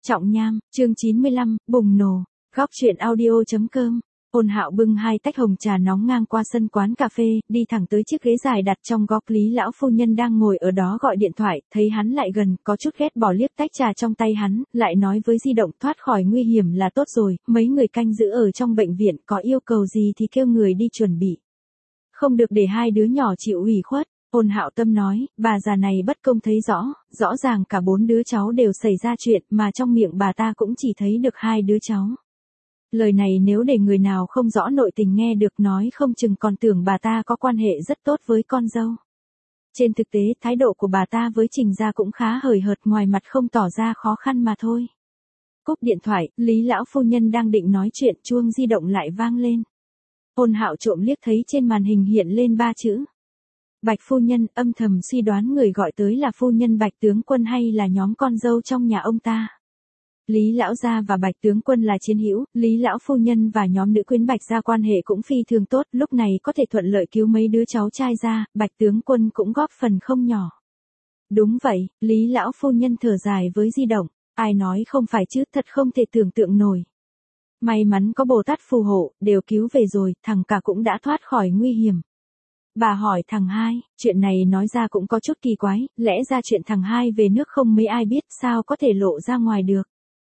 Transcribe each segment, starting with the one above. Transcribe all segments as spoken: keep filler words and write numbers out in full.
Trọng Nham, chương chín mươi lăm, bùng nổ. Góc truyện audio.com. Ôn Hạo bưng hai tách hồng trà nóng ngang qua sân quán cà phê, đi thẳng tới chiếc ghế dài đặt trong góc. Lý lão phu nhân đang ngồi ở đó gọi điện thoại, thấy hắn lại gần, có chút ghét bỏ liếc tách trà trong tay hắn, lại nói với di động, thoát khỏi nguy hiểm là tốt rồi, mấy người canh giữ ở trong bệnh viện, có yêu cầu gì thì kêu người đi chuẩn bị. Không được để hai đứa nhỏ chịu ủy khuất. Ôn Hạo Tâm nói, bà già này bất công thấy rõ, rõ ràng cả bốn đứa cháu đều xảy ra chuyện, mà trong miệng bà ta cũng chỉ thấy được hai đứa cháu. Lời này nếu để người nào không rõ nội tình nghe được nói không chừng còn tưởng bà ta có quan hệ rất tốt với con dâu. Trên thực tế, thái độ của bà ta với Trình gia cũng khá hời hợt, ngoài mặt không tỏ ra khó khăn mà thôi. Cúp điện thoại, Lý lão phu nhân đang định nói chuyện, chuông di động lại vang lên. Ôn Hạo trộm liếc thấy trên màn hình hiện lên ba chữ. Bạch phu nhân, âm thầm suy đoán người gọi tới là phu nhân Bạch tướng quân hay là nhóm con dâu trong nhà ông ta. Lý lão gia và Bạch tướng quân là chiến hữu, Lý lão phu nhân và nhóm nữ quyến Bạch gia quan hệ cũng phi thường tốt, lúc này có thể thuận lợi cứu mấy đứa cháu trai ra, Bạch tướng quân cũng góp phần không nhỏ. Đúng vậy, Lý lão phu nhân thở dài với di động, ai nói không phải chứ, thật không thể tưởng tượng nổi. May mắn có Bồ Tát phù hộ, đều cứu về rồi, thằng cả cũng đã thoát khỏi nguy hiểm. Bà hỏi thằng hai, chuyện này nói ra cũng có chút kỳ quái, lẽ ra chuyện thằng hai về nước không mấy ai biết, sao có thể lộ ra ngoài được.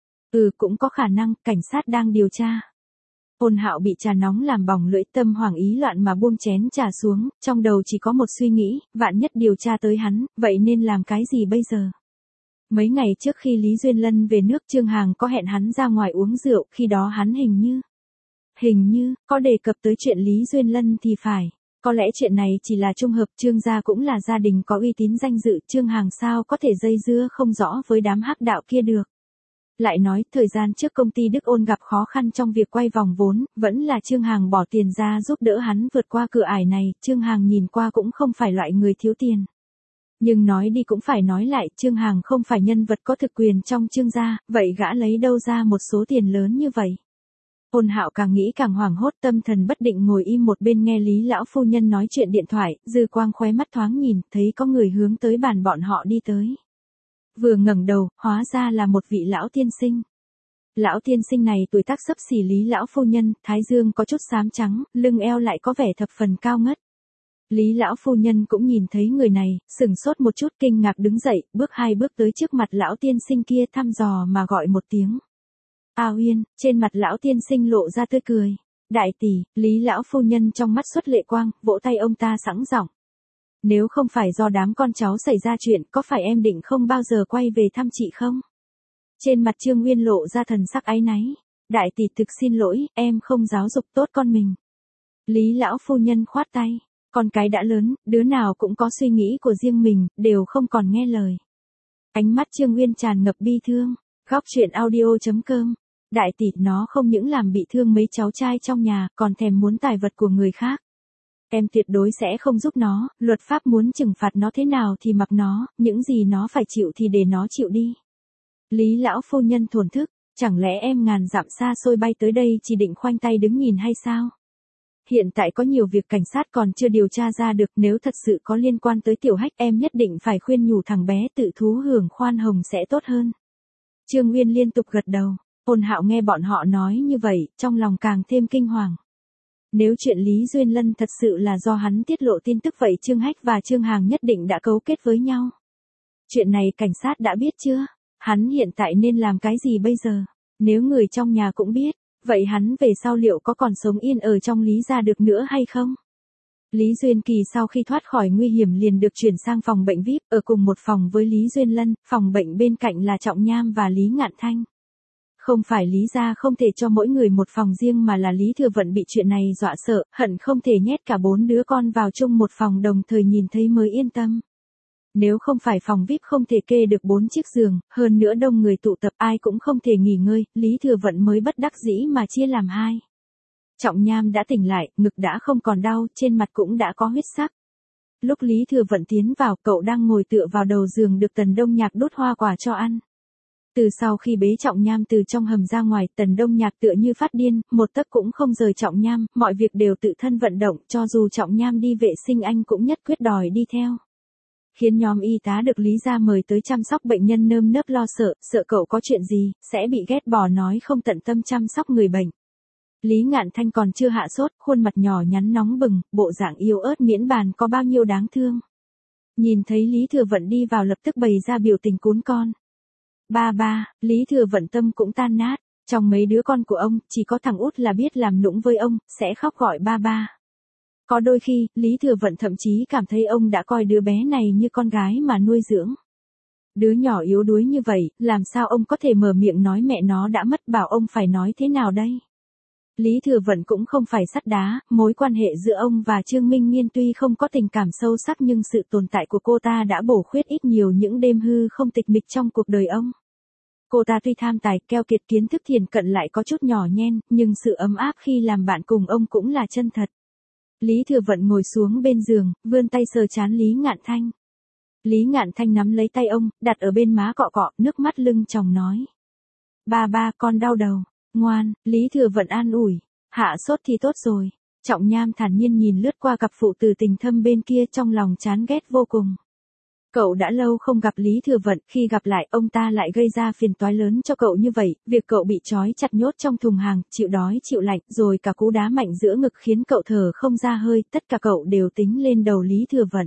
Ừ, cũng có khả năng, cảnh sát đang điều tra. Ôn Hạo bị trà nóng làm bỏng lưỡi, tâm hoảng ý loạn mà buông chén trà xuống, trong đầu chỉ có một suy nghĩ, vạn nhất điều tra tới hắn, vậy nên làm cái gì bây giờ? Mấy ngày trước khi Lý Duyên Lân về nước, Trương Hằng có hẹn hắn ra ngoài uống rượu, khi đó hắn hình như, hình như, có đề cập tới chuyện Lý Duyên Lân thì phải. Có lẽ chuyện này chỉ là trung hợp, Trương gia cũng là gia đình có uy tín danh dự, Trương Hằng sao có thể dây dưa không rõ với đám hắc đạo kia được. Lại nói, thời gian trước công ty Đức Ôn gặp khó khăn trong việc quay vòng vốn, vẫn là Trương Hằng bỏ tiền ra giúp đỡ hắn vượt qua cửa ải này, Trương Hằng nhìn qua cũng không phải loại người thiếu tiền. Nhưng nói đi cũng phải nói lại, Trương Hằng không phải nhân vật có thực quyền trong Trương gia, vậy gã lấy đâu ra một số tiền lớn như vậy? Ôn Hạo càng nghĩ càng hoảng hốt, tâm thần bất định ngồi im một bên nghe Lý lão phu nhân nói chuyện điện thoại, dư quang khóe mắt thoáng nhìn, thấy có người hướng tới bàn bọn họ đi tới. Vừa ngẩng đầu, hóa ra là một vị lão tiên sinh. Lão tiên sinh này tuổi tác xấp xỉ Lý lão phu nhân, thái dương có chút xám trắng, lưng eo lại có vẻ thập phần cao ngất. Lý lão phu nhân cũng nhìn thấy người này, sừng sốt một chút, kinh ngạc đứng dậy, bước hai bước tới trước mặt lão tiên sinh kia, thăm dò mà gọi một tiếng. A Uyên, trên mặt lão tiên sinh lộ ra tươi cười. Đại tỷ, Lý lão phu nhân trong mắt xuất lệ quang, vỗ tay ông ta sẵn giọng. Nếu không phải do đám con cháu xảy ra chuyện, có phải em định không bao giờ quay về thăm chị không? Trên mặt Trương Uyên lộ ra thần sắc áy náy. Đại tỷ thực xin lỗi, em không giáo dục tốt con mình. Lý lão phu nhân khoát tay. Con cái đã lớn, đứa nào cũng có suy nghĩ của riêng mình, đều không còn nghe lời. Ánh mắt Trương Uyên tràn ngập bi thương. Góc truyện audio.com. Đại tỷ, nó không những làm bị thương mấy cháu trai trong nhà, còn thèm muốn tài vật của người khác. Em tuyệt đối sẽ không giúp nó, luật pháp muốn trừng phạt nó thế nào thì mặc nó, những gì nó phải chịu thì để nó chịu đi. Lý lão phu nhân thổn thức, chẳng lẽ em ngàn dặm xa xôi bay tới đây chỉ định khoanh tay đứng nhìn hay sao? Hiện tại có nhiều việc cảnh sát còn chưa điều tra ra được, nếu thật sự có liên quan tới Tiểu Hách em nhất định phải khuyên nhủ thằng bé tự thú hưởng khoan hồng sẽ tốt hơn. Trương Uyên liên tục gật đầu. Ôn Hạo nghe bọn họ nói như vậy, trong lòng càng thêm kinh hoàng. Nếu chuyện Lý Duyên Lân thật sự là do hắn tiết lộ tin tức, vậy Trương Hách và Trương Hằng nhất định đã cấu kết với nhau. Chuyện này cảnh sát đã biết chưa? Hắn hiện tại nên làm cái gì bây giờ? Nếu người trong nhà cũng biết, vậy hắn về sau liệu có còn sống yên ở trong Lý gia được nữa hay không? Lý Duyên Kỳ sau khi thoát khỏi nguy hiểm liền được chuyển sang phòng bệnh vi ai pi, ở cùng một phòng với Lý Duyên Lân, phòng bệnh bên cạnh là Trọng Nham và Lý Ngạn Thanh. Không phải Lý gia không thể cho mỗi người một phòng riêng mà là Lý Thừa Vận bị chuyện này dọa sợ, hận không thể nhét cả bốn đứa con vào chung một phòng đồng thời nhìn thấy mới yên tâm. Nếu không phải phòng vi ai pi không thể kê được bốn chiếc giường, hơn nữa đông người tụ tập ai cũng không thể nghỉ ngơi, Lý Thừa Vận mới bất đắc dĩ mà chia làm hai. Trọng Nham đã tỉnh lại, ngực đã không còn đau, trên mặt cũng đã có huyết sắc. Lúc Lý Thừa Vận tiến vào, cậu đang ngồi tựa vào đầu giường được Tần Đông Nhạc đút hoa quả cho ăn. Từ sau khi bế Trọng Nham từ trong hầm ra ngoài, Tần Đông Nhạc tựa như phát điên, một tấc cũng không rời Trọng Nham, mọi việc đều tự thân vận động, cho dù Trọng Nham đi vệ sinh anh cũng nhất quyết đòi đi theo. khiến nhóm y tá được Lý gia mời tới chăm sóc bệnh nhân nơm nớp lo sợ, sợ cậu có chuyện gì, sẽ bị ghét bỏ nói không tận tâm chăm sóc người bệnh. Lý Ngạn Thanh còn chưa hạ sốt, khuôn mặt nhỏ nhắn nóng bừng, bộ dạng yếu ớt miễn bàn có bao nhiêu đáng thương. Nhìn thấy Lý Thừa Vận đi vào lập tức bày ra biểu tình cún con. Ba ba, Lý Thừa Vận tâm cũng tan nát, trong mấy đứa con của ông, chỉ có thằng út là biết làm nũng với ông, sẽ khóc gọi ba ba. Có đôi khi, Lý Thừa Vận thậm chí cảm thấy ông đã coi đứa bé này như con gái mà nuôi dưỡng. Đứa nhỏ yếu đuối như vậy, làm sao ông có thể mở miệng nói mẹ nó đã mất, bảo ông phải nói thế nào đây? Lý Thừa Vận cũng không phải sắt đá, mối quan hệ giữa ông và Trương Minh Nghiên tuy không có tình cảm sâu sắc nhưng sự tồn tại của cô ta đã bổ khuyết ít nhiều những đêm hư không tịch mịch trong cuộc đời ông. Cô ta tuy tham tài, keo kiệt, kiến thức thiền cận lại có chút nhỏ nhen, nhưng sự ấm áp khi làm bạn cùng ông cũng là chân thật. Lý Thừa Vận ngồi xuống bên giường, vươn tay sờ trán Lý Ngạn Thanh. Lý Ngạn Thanh nắm lấy tay ông, đặt ở bên má cọ cọ, nước mắt lưng tròng nói. Ba ba, con đau đầu. Ngoan, Lý Thừa Vận an ủi. Hạ sốt thì tốt rồi. Trọng Nham thản nhiên nhìn lướt qua cặp phụ tử tình thâm bên kia, trong lòng chán ghét vô cùng. Cậu đã lâu không gặp Lý Thừa Vận, khi gặp lại ông ta lại gây ra phiền toái lớn cho cậu như vậy, việc cậu bị trói chặt nhốt trong thùng hàng, chịu đói chịu lạnh, rồi cả cú đá mạnh giữa ngực khiến cậu thở không ra hơi, tất cả cậu đều tính lên đầu Lý Thừa Vận.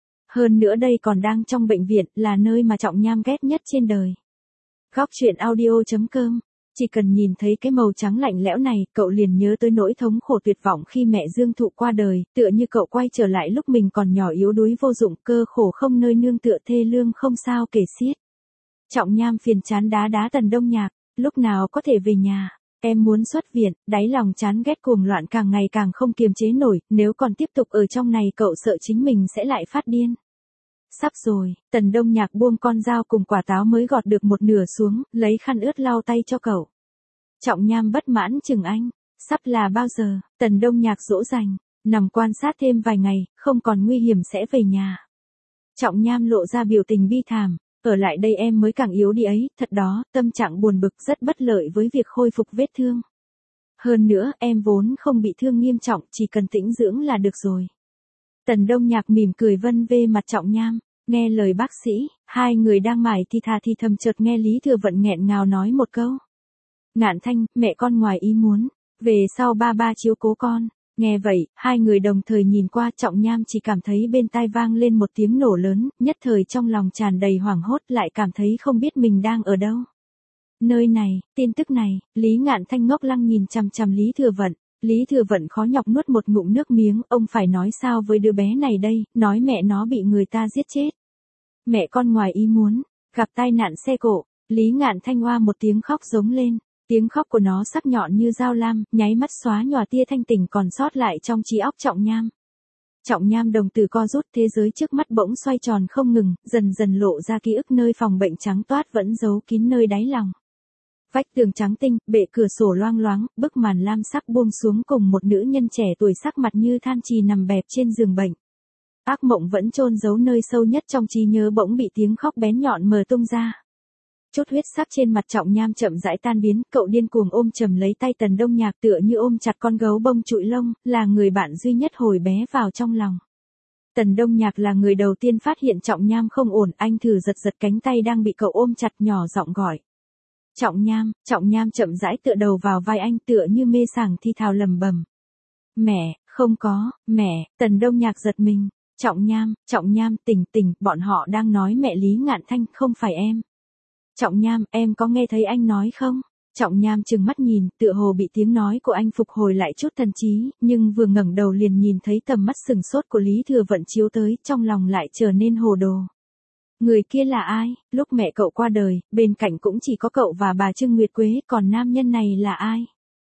Hơn nữa đây còn đang trong bệnh viện, là nơi mà Trọng Nham ghét nhất trên đời. Góc truyện audio chấm com. Chỉ cần nhìn thấy cái màu trắng lạnh lẽo này, cậu liền nhớ tới nỗi thống khổ tuyệt vọng khi mẹ Dương Thụ qua đời, tựa như cậu quay trở lại lúc mình còn nhỏ yếu đuối vô dụng, cơ khổ không nơi nương tựa, thê lương không sao kể xiết. Trọng Nham phiền chán đá đá Tần Đông Nhạc, lúc nào có thể về nhà, em muốn xuất viện, đáy lòng chán ghét cuồng loạn càng ngày càng không kiềm chế nổi, nếu còn tiếp tục ở trong này cậu sợ chính mình sẽ lại phát điên. Sắp rồi, Tần Đông Nhạc buông con dao cùng quả táo mới gọt được một nửa xuống, lấy khăn ướt lau tay cho cậu. Trọng Nham bất mãn chừng anh, sắp là bao giờ? Tần Đông Nhạc dỗ dành, nằm quan sát thêm vài ngày, không còn nguy hiểm sẽ về nhà. Trọng Nham lộ ra biểu tình bi thảm, ở lại đây em mới càng yếu đi ấy, thật đó, tâm trạng buồn bực rất bất lợi với việc khôi phục vết thương. Hơn nữa, em vốn không bị thương nghiêm trọng, chỉ cần tĩnh dưỡng là được rồi. Tần Đông Nhạc mỉm cười vân vê mặt Trọng Nham, nghe lời bác sĩ, hai người đang mải thì thà thì thầm chợt nghe Lý Thừa Vận nghẹn ngào nói một câu. Ngạn Thanh, mẹ con ngoài ý muốn, về sau ba ba chiếu cố con. Nghe vậy, hai người đồng thời nhìn qua, Trọng Nham chỉ cảm thấy bên tai vang lên một tiếng nổ lớn, nhất thời trong lòng tràn đầy hoảng hốt, lại cảm thấy không biết mình đang ở đâu. Nơi này, tin tức này, Lý Ngạn Thanh ngốc lăng nhìn chằm chằm Lý Thừa Vận. Lý Thừa Vận khó nhọc nuốt một ngụm nước miếng, ông phải nói sao với đứa bé này đây, nói mẹ nó bị người ta giết chết. Mẹ con ngoài ý muốn, gặp tai nạn xe cộ, Lý Ngạn Thanh oa một tiếng khóc giống lên, tiếng khóc của nó sắc nhọn như dao lam, nháy mắt xóa nhòa tia thanh tỉnh còn sót lại trong trí óc Trọng Nham. Trọng Nham đồng tử co rút, thế giới trước mắt bỗng xoay tròn không ngừng, dần dần lộ ra ký ức nơi phòng bệnh trắng toát vẫn giấu kín nơi đáy lòng. Vách tường trắng tinh, bệ cửa sổ loang loáng, bức màn lam sắc buông xuống cùng một nữ nhân trẻ tuổi sắc mặt như than trì nằm bẹp trên giường bệnh. Ác mộng vẫn chôn giấu nơi sâu nhất trong trí nhớ bỗng bị tiếng khóc bén nhọn mờ tung ra. Chút huyết sắc trên mặt Trọng Nham chậm rãi tan biến, cậu điên cuồng ôm chầm lấy tay Tần Đông Nhạc tựa như ôm chặt con gấu bông trụi lông, là người bạn duy nhất hồi bé vào trong lòng. Tần Đông Nhạc là người đầu tiên phát hiện Trọng Nham không ổn, anh thử giật giật cánh tay đang bị cậu ôm chặt, nhỏ giọng gọi. Trọng Nham, Trọng Nham chậm rãi tựa đầu vào vai anh tựa như mê sảng thi thào lầm bầm. Mẹ, không có, mẹ, Tần Đông Nhạc giật mình. Trọng Nham, Trọng Nham, tỉnh tỉnh, bọn họ đang nói mẹ Lý Ngạn Thanh, không phải em. Trọng Nham, em có nghe thấy anh nói không? Trọng Nham trừng mắt nhìn, tựa hồ bị tiếng nói của anh phục hồi lại chút thần trí, nhưng vừa ngẩng đầu liền nhìn thấy tầm mắt sừng sốt của Lý Thừa Vận chiếu tới, trong lòng lại trở nên hồ đồ. Người kia là ai? Lúc mẹ cậu qua đời, bên cạnh cũng chỉ có cậu và bà Trương Nguyệt Quế, còn nam nhân này là ai?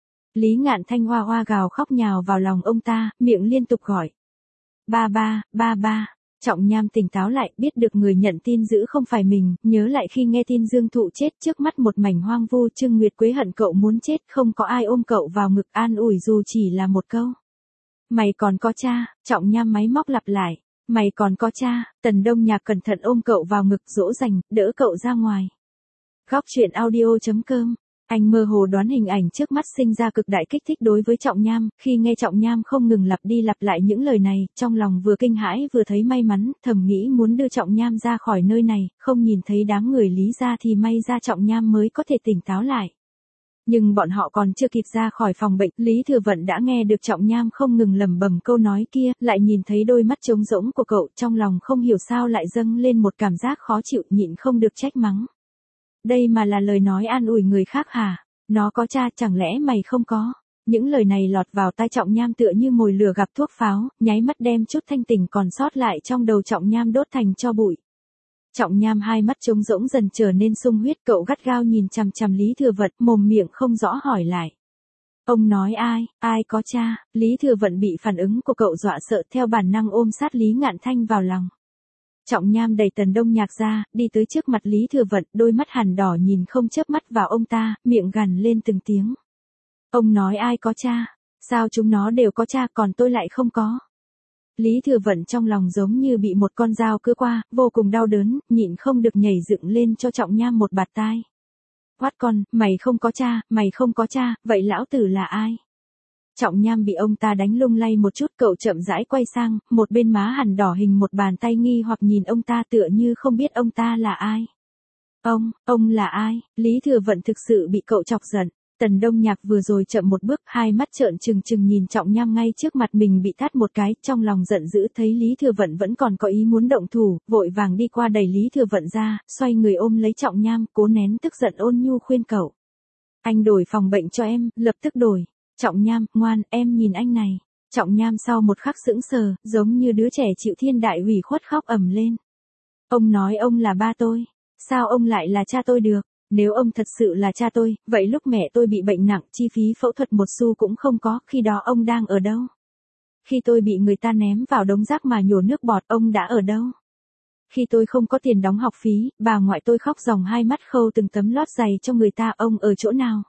Lý Ngạn Thanh hoa hoa gào khóc nhào vào lòng ông ta, miệng liên tục gọi. Ba ba, ba ba. Trọng Nham tỉnh táo lại, biết được người nhận tin dữ không phải mình, nhớ lại khi nghe tin Dương Thụ chết trước mắt một mảnh hoang vu, Trương Nguyệt Quế hận cậu muốn chết, không có ai ôm cậu vào ngực an ủi dù chỉ là một câu. Mày còn có cha, Trọng Nham máy móc lặp lại. Mày còn có cha, Tần Đông Nhạc cẩn thận ôm cậu vào ngực dỗ dành, đỡ cậu ra ngoài. Góc truyện audio chấm com Anh mơ hồ đoán hình ảnh trước mắt sinh ra cực đại kích thích đối với Trọng Nham, khi nghe Trọng Nham không ngừng lặp đi lặp lại những lời này, trong lòng vừa kinh hãi vừa thấy may mắn, thầm nghĩ muốn đưa Trọng Nham ra khỏi nơi này, không nhìn thấy đám người Lý gia thì may ra Trọng Nham mới có thể tỉnh táo lại. Nhưng bọn họ còn chưa kịp ra khỏi phòng bệnh, Lý Thừa Vận đã nghe được Trọng Nham không ngừng lẩm bẩm câu nói kia, lại nhìn thấy đôi mắt trống rỗng của cậu, trong lòng không hiểu sao lại dâng lên một cảm giác khó chịu, nhịn không được trách mắng. Đây mà là lời nói an ủi người khác hả? Nó có cha, chẳng lẽ mày không có? Những lời này lọt vào tai Trọng Nham tựa như mồi lửa gặp thuốc pháo, nháy mắt đem chút thanh tỉnh còn sót lại trong đầu Trọng Nham đốt thành tro bụi. Trọng Nham hai mắt trống rỗng dần trở nên sung huyết, cậu gắt gao nhìn chằm chằm Lý Thừa Vận, mồm miệng không rõ hỏi lại. Ông nói ai, ai có cha? Lý Thừa Vận bị phản ứng của cậu dọa sợ, theo bản năng ôm sát Lý Ngạn Thanh vào lòng. Trọng Nham đẩy Tần Đông Nhạc ra, đi tới trước mặt Lý Thừa Vận, đôi mắt hằn đỏ nhìn không chớp mắt vào ông ta, miệng gằn lên từng tiếng. Ông nói ai có cha? Sao chúng nó đều có cha còn tôi lại không có? Lý Thừa Vận trong lòng giống như bị một con dao cứa qua, vô cùng đau đớn, nhịn không được nhảy dựng lên cho Trọng Nham một bạt tai. Quát con, mày không có cha, mày không có cha, vậy lão tử là ai? Trọng Nham bị ông ta đánh lung lay một chút, cậu chậm rãi quay sang, một bên má hằn đỏ hình một bàn tay nghi hoặc nhìn ông ta tựa như không biết ông ta là ai. Ông, ông là ai? Lý Thừa Vận thực sự bị cậu chọc giận. Tần Đông Nhạc vừa rồi chậm một bước, hai mắt trợn trừng trừng nhìn Trọng Nham ngay trước mặt mình bị tát một cái, trong lòng giận dữ thấy Lý Thừa Vận vẫn còn có ý muốn động thủ, vội vàng đi qua đẩy Lý Thừa Vận ra, xoay người ôm lấy Trọng Nham, cố nén tức giận ôn nhu khuyên cậu. Anh đổi phòng bệnh cho em, lập tức đổi. Trọng Nham, ngoan, em nhìn anh này. Trọng Nham sau một khắc sững sờ, giống như đứa trẻ chịu thiên đại hủy khuất khóc ầm lên. Ông nói ông là ba tôi, sao ông lại là cha tôi được? Nếu ông thật sự là cha tôi, vậy lúc mẹ tôi bị bệnh nặng, chi phí phẫu thuật một xu cũng không có, khi đó ông đang ở đâu? Khi tôi bị người ta ném vào đống rác mà nhổ nước bọt, ông đã ở đâu? Khi tôi không có tiền đóng học phí, bà ngoại tôi khóc ròng hai mắt khâu từng tấm lót giày cho người ta, ông ở chỗ nào?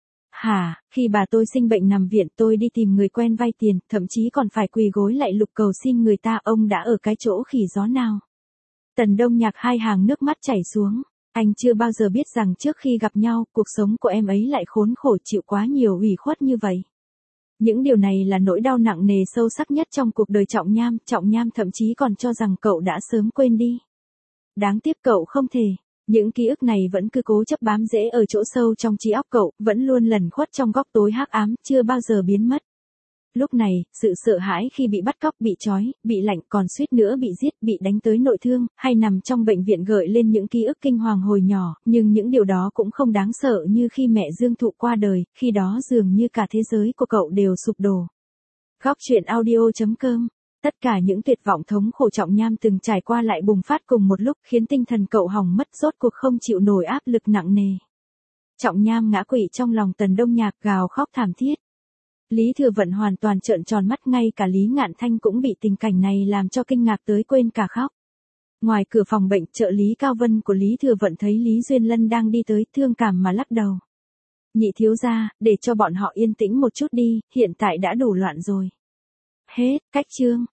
Hả, khi bà tôi sinh bệnh nằm viện tôi đi tìm người quen vay tiền, thậm chí còn phải quỳ gối lại lục cầu xin người ta, ông đã ở cái chỗ khỉ gió nào? Tần Đông Nhạc hai hàng nước mắt chảy xuống. Anh chưa bao giờ biết rằng trước khi gặp nhau, cuộc sống của em ấy lại khốn khổ chịu quá nhiều ủy khuất như vậy. Những điều này là nỗi đau nặng nề sâu sắc nhất trong cuộc đời Trọng Nham, Trọng Nham thậm chí còn cho rằng cậu đã sớm quên đi. Đáng tiếc cậu không thể. Những ký ức này vẫn cứ cố chấp bám rễ ở chỗ sâu trong trí óc cậu, vẫn luôn lẩn khuất trong góc tối hắc ám, chưa bao giờ biến mất. Lúc này, sự sợ hãi khi bị bắt cóc, bị trói, bị lạnh, còn suýt nữa bị giết, bị đánh tới nội thương, hay nằm trong bệnh viện gợi lên những ký ức kinh hoàng hồi nhỏ, nhưng những điều đó cũng không đáng sợ như khi mẹ Dương Thụ qua đời, khi đó dường như cả thế giới của cậu đều sụp đổ. Góc truyện audio chấm com. Tất cả những tuyệt vọng thống khổ Trọng Nham từng trải qua lại bùng phát cùng một lúc, khiến tinh thần cậu hỏng mất, rốt cuộc không chịu nổi áp lực nặng nề. Trọng Nham ngã quỵ trong lòng Tần Đông Nhạc, gào khóc thảm thiết. Lý Thừa Vận hoàn toàn trợn tròn mắt, ngay cả Lý Ngạn Thanh cũng bị tình cảnh này làm cho kinh ngạc tới quên cả khóc. Ngoài cửa phòng bệnh, trợ lý Cao Vân của Lý Thừa Vận thấy Lý Duyên Lân đang đi tới, thương cảm mà lắc đầu. Nhị thiếu gia, để cho bọn họ yên tĩnh một chút đi, hiện tại đã đủ loạn rồi. Hết, cách chương.